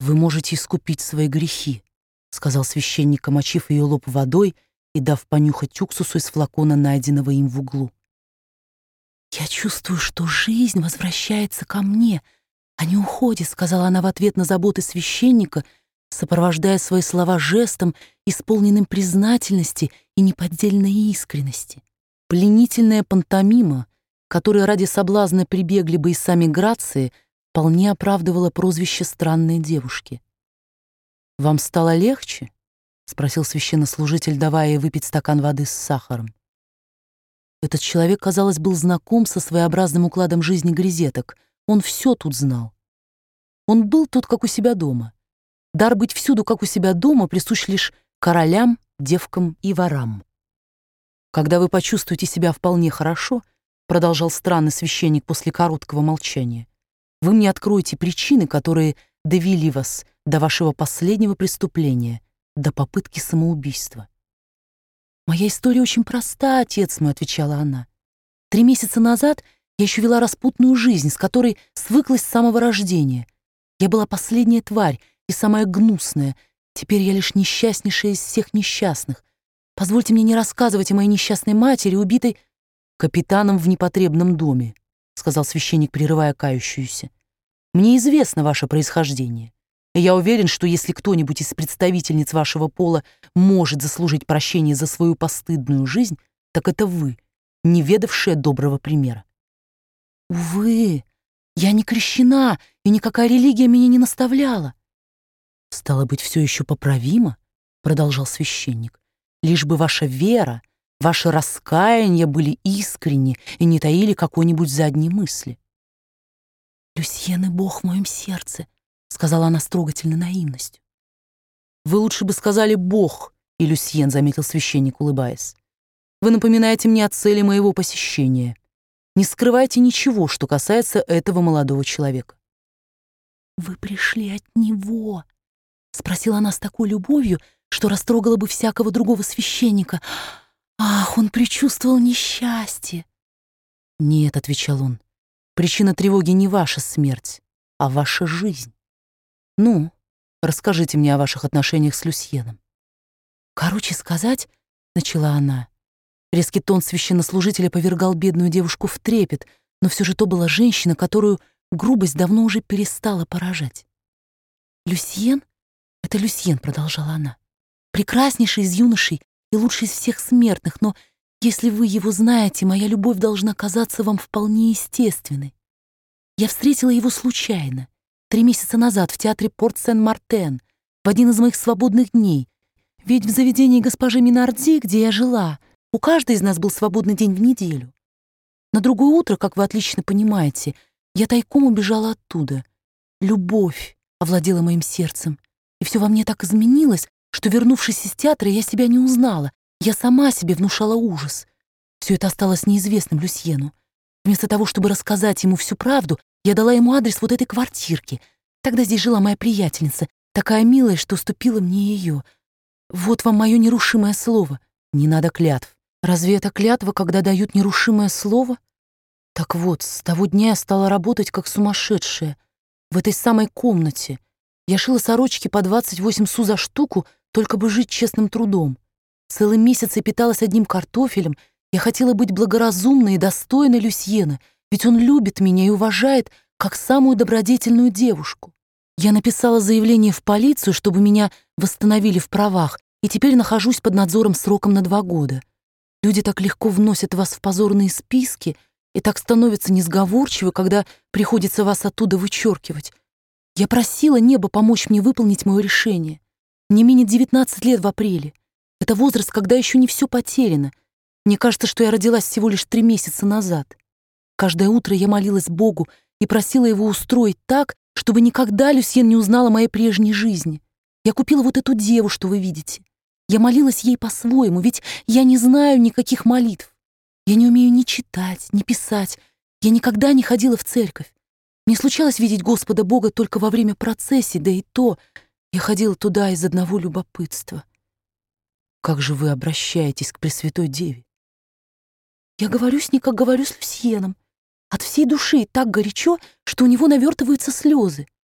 «Вы можете искупить свои грехи», — сказал священник, омочив ее лоб водой и дав понюхать уксусу из флакона, найденного им в углу. «Я чувствую, что жизнь возвращается ко мне, а не уходит», — сказала она в ответ на заботы священника, сопровождая свои слова жестом, исполненным признательности и неподдельной искренности. Пленительная пантомима, которой ради соблазна прибегли бы и сами Грации, вполне оправдывала прозвище странной девушки. «Вам стало легче?» — спросил священнослужитель, давая ей выпить стакан воды с сахаром. Этот человек, казалось, был знаком со своеобразным укладом жизни грезеток. Он все тут знал. Он был тут, как у себя дома. Дар быть всюду, как у себя дома, присущ лишь королям, девкам и ворам. «Когда вы почувствуете себя вполне хорошо», — продолжал странный священник после короткого молчания, «вы мне откроете причины, которые довели вас до вашего последнего преступления, до попытки самоубийства». «Моя история очень проста, отец мой», — отвечала она. 3 месяца назад я еще вела распутную жизнь, с которой свыклась с самого рождения. Я была последняя тварь и самая гнусная. Теперь я лишь несчастнейшая из всех несчастных. Позвольте мне не рассказывать о моей несчастной матери, убитой капитаном в непотребном доме», — сказал священник, прерывая кающуюся. «Мне известно ваше происхождение. И я уверен, что если кто-нибудь из представительниц вашего пола может заслужить прощение за свою постыдную жизнь, так это вы, не ведавшая доброго примера». «Увы, я не крещена, и никакая религия меня не наставляла». «Стало быть, все еще поправимо», — продолжал священник, «лишь бы ваша вера, ваши раскаяния были искренни и не таили какой-нибудь задней мысли». «Люсьен и Бог в моем сердце», — сказала она с трогательной наивностью. «Вы лучше бы сказали «Бог» и Люсьен», — заметил священник, улыбаясь. «Вы напоминаете мне о цели моего посещения. Не скрывайте ничего, что касается этого молодого человека». «Вы пришли от него?» — спросила она с такой любовью, что растрогала бы всякого другого священника. «Ах, он предчувствовал несчастье!» «Нет», — отвечал он, — «причина тревоги не ваша смерть, а ваша жизнь. Ну, расскажите мне о ваших отношениях с Люсьеном». «Короче сказать», — начала она. Резкий тон священнослужителя повергал бедную девушку в трепет, но все же то была женщина, которую грубость давно уже перестала поражать. «Люсьен? Это Люсьен», — продолжала она. «Прекраснейший из юношей и лучший из всех смертных, но если вы его знаете, моя любовь должна казаться вам вполне естественной. Я встретила его случайно, 3 месяца назад в театре Порт-Сен-Мартен, в один из моих свободных дней. Ведь в заведении госпожи Минарди, где я жила, у каждой из нас был свободный день в неделю. На другое утро, как вы отлично понимаете, я тайком убежала оттуда. Любовь овладела моим сердцем, и все во мне так изменилось, что, вернувшись из театра, я себя не узнала. Я сама себе внушала ужас. Все это осталось неизвестным Люсьену. Вместо того, чтобы рассказать ему всю правду, я дала ему адрес вот этой квартирки. Тогда здесь жила моя приятельница, такая милая, что уступила мне ее. Вот вам мое нерушимое слово. Не надо клятв. Разве это клятва, когда дают нерушимое слово? Так вот, с того дня я стала работать как сумасшедшая. В этой самой комнате. Я шила сорочки по 28 су за штуку, только бы жить честным трудом. Целый месяц я питалась одним картофелем. Я хотела быть благоразумной и достойной Люсьена, ведь он любит меня и уважает как самую добродетельную девушку. Я написала заявление в полицию, чтобы меня восстановили в правах, и теперь нахожусь под надзором сроком на 2 года. Люди так легко вносят вас в позорные списки и так становятся несговорчивы, когда приходится вас оттуда вычеркивать. Я просила небо помочь мне выполнить мое решение. Мне минет 19 лет в апреле. Это возраст, когда еще не все потеряно. Мне кажется, что я родилась всего лишь 3 месяца назад. Каждое утро я молилась Богу и просила его устроить так, чтобы никогда Люсьен не узнала моей прежней жизни. Я купила вот эту деву, что вы видите. Я молилась ей по-своему, ведь я не знаю никаких молитв. Я не умею ни читать, ни писать. Я никогда не ходила в церковь. Мне случалось видеть Господа Бога только во время процессий, да и то я ходила туда из одного любопытства. Как же вы обращаетесь к Пресвятой Деве? Я говорю с ней, как говорю с Люсьеном. От всей души и так горячо, что у него навертываются слезы.